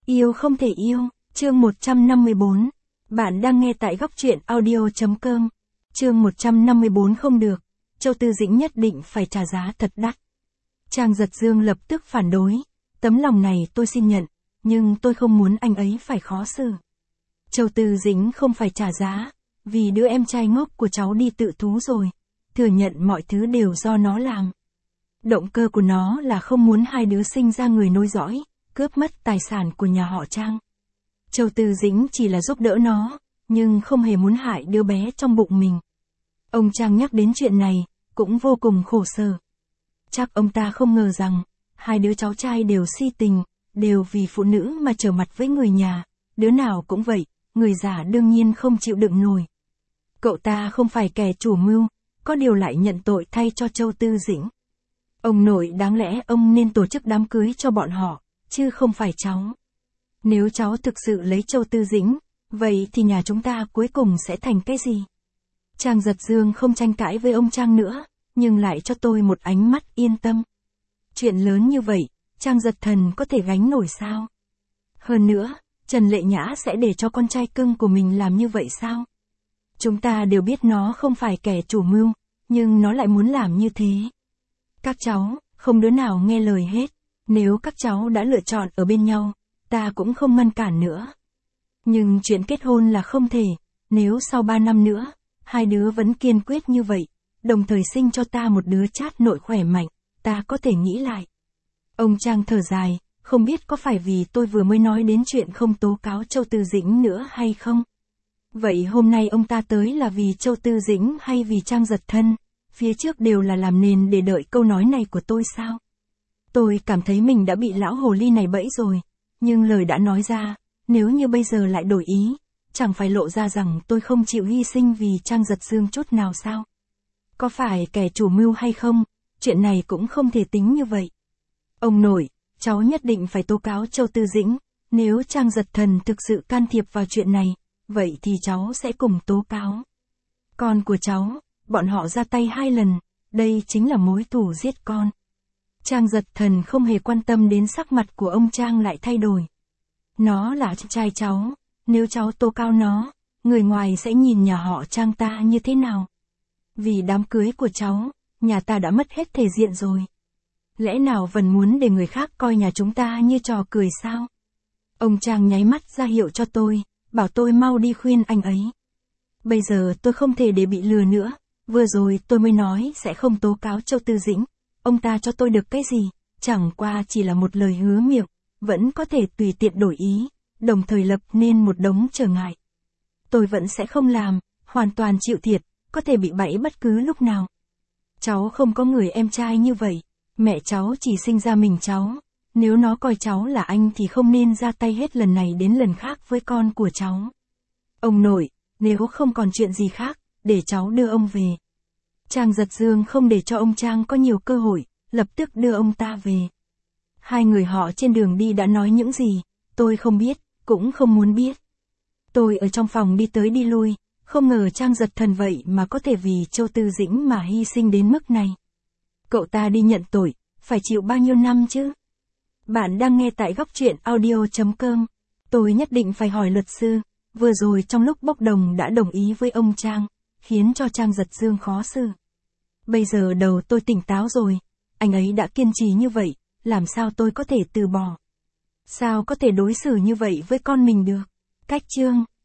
Yêu không thể yêu, chương 154. Bạn đang nghe tại góc truyện audio.com. Chương 154 không được, Châu Tư Dĩnh nhất định phải trả giá thật đắt. Trang Giật Dương lập tức phản đối, tấm lòng này tôi xin nhận, nhưng tôi không muốn anh ấy phải khó xử. Châu Tư Dĩnh không phải trả giá, vì đứa em trai ngốc của cháu đi tự thú rồi, thừa nhận mọi thứ đều do nó làm. Động cơ của nó là không muốn hai đứa sinh ra người nối dõi, cướp mất tài sản của nhà họ Trang. Châu Tư Dĩnh chỉ là giúp đỡ nó, nhưng không hề muốn hại đứa bé trong bụng mình. Ông Trang nhắc đến chuyện này, cũng vô cùng khổ sở. Chắc ông ta không ngờ rằng, hai đứa cháu trai đều si tình, đều vì phụ nữ mà trở mặt với người nhà, đứa nào cũng vậy, người già đương nhiên không chịu đựng nổi. Cậu ta không phải kẻ chủ mưu, có điều lại nhận tội thay cho Châu Tư Dĩnh. Ông nội đáng lẽ ông nên tổ chức đám cưới cho bọn họ, chứ không phải cháu. Nếu cháu thực sự lấy Châu Tư Dĩnh, vậy thì nhà chúng ta cuối cùng sẽ thành cái gì? Trang Giật Dương không tranh cãi với ông Trang nữa, nhưng lại cho tôi một ánh mắt yên tâm. Chuyện lớn như vậy, Trang Giật Thần có thể gánh nổi sao? Hơn nữa, Trần Lệ Nhã sẽ để cho con trai cưng của mình làm như vậy sao? Chúng ta đều biết nó không phải kẻ chủ mưu, nhưng nó lại muốn làm như thế. Các cháu, không đứa nào nghe lời hết. Nếu các cháu đã lựa chọn ở bên nhau, ta cũng không ngăn cản nữa. Nhưng chuyện kết hôn là không thể, nếu sau 3 năm nữa, hai đứa vẫn kiên quyết như vậy, đồng thời sinh cho ta một đứa chát nội khỏe mạnh, ta có thể nghĩ lại. Ông Trang thở dài, không biết có phải vì tôi vừa mới nói đến chuyện không tố cáo Châu Tư Dĩnh nữa hay không? Vậy hôm nay ông ta tới là vì Châu Tư Dĩnh hay vì Trang Giật Thân? Phía trước đều là làm nền để đợi câu nói này của tôi sao? Tôi cảm thấy mình đã bị lão hồ ly này bẫy rồi, nhưng lời đã nói ra, nếu như bây giờ lại đổi ý, chẳng phải lộ ra rằng tôi không chịu hy sinh vì Trang Giật Dương chút nào sao? Có phải kẻ chủ mưu hay không, chuyện này cũng không thể tính như vậy. Ông nội, cháu nhất định phải tố cáo Châu Tư Dĩnh, nếu Trang Giật Thần thực sự can thiệp vào chuyện này, vậy thì cháu sẽ cùng tố cáo. Con của cháu, bọn họ ra tay 2 lần, đây chính là mối thù giết con. Trang Giật Thần không hề quan tâm đến sắc mặt của ông Trang lại thay đổi. Nó là trai cháu, nếu cháu tố cáo nó, người ngoài sẽ nhìn nhà họ Trang ta như thế nào? Vì đám cưới của cháu, nhà ta đã mất hết thể diện rồi. Lẽ nào vẫn muốn để người khác coi nhà chúng ta như trò cười sao? Ông Trang nháy mắt ra hiệu cho tôi, bảo tôi mau đi khuyên anh ấy. Bây giờ tôi không thể để bị lừa nữa, vừa rồi tôi mới nói sẽ không tố cáo Châu Tư Dĩnh. Ông ta cho tôi được cái gì, chẳng qua chỉ là một lời hứa miệng, vẫn có thể tùy tiện đổi ý, đồng thời lập nên một đống trở ngại. Tôi vẫn sẽ không làm, hoàn toàn chịu thiệt, có thể bị bẫy bất cứ lúc nào. Cháu không có người em trai như vậy, mẹ cháu chỉ sinh ra mình cháu, nếu nó coi cháu là anh thì không nên ra tay hết lần này đến lần khác với con của cháu. Ông nội, nếu không còn chuyện gì khác, để cháu đưa ông về. Trang Giật Dương không để cho ông Trang có nhiều cơ hội, lập tức đưa ông ta về. Hai người họ trên đường đi đã nói những gì, tôi không biết, cũng không muốn biết. Tôi ở trong phòng đi tới đi lui, không ngờ Trang Giật Thần vậy mà có thể vì Châu Tư Dĩnh mà hy sinh đến mức này. Cậu ta đi nhận tội, phải chịu bao nhiêu năm chứ? Bạn đang nghe tại góc truyện audio.com. Tôi nhất định phải hỏi luật sư, vừa rồi trong lúc bốc đồng đã đồng ý với ông Trang, khiến cho Trang Giật Dương khó xử. Bây giờ đầu tôi tỉnh táo rồi, anh ấy đã kiên trì như vậy, làm sao tôi có thể từ bỏ? Sao có thể đối xử như vậy với con mình được? Cách chương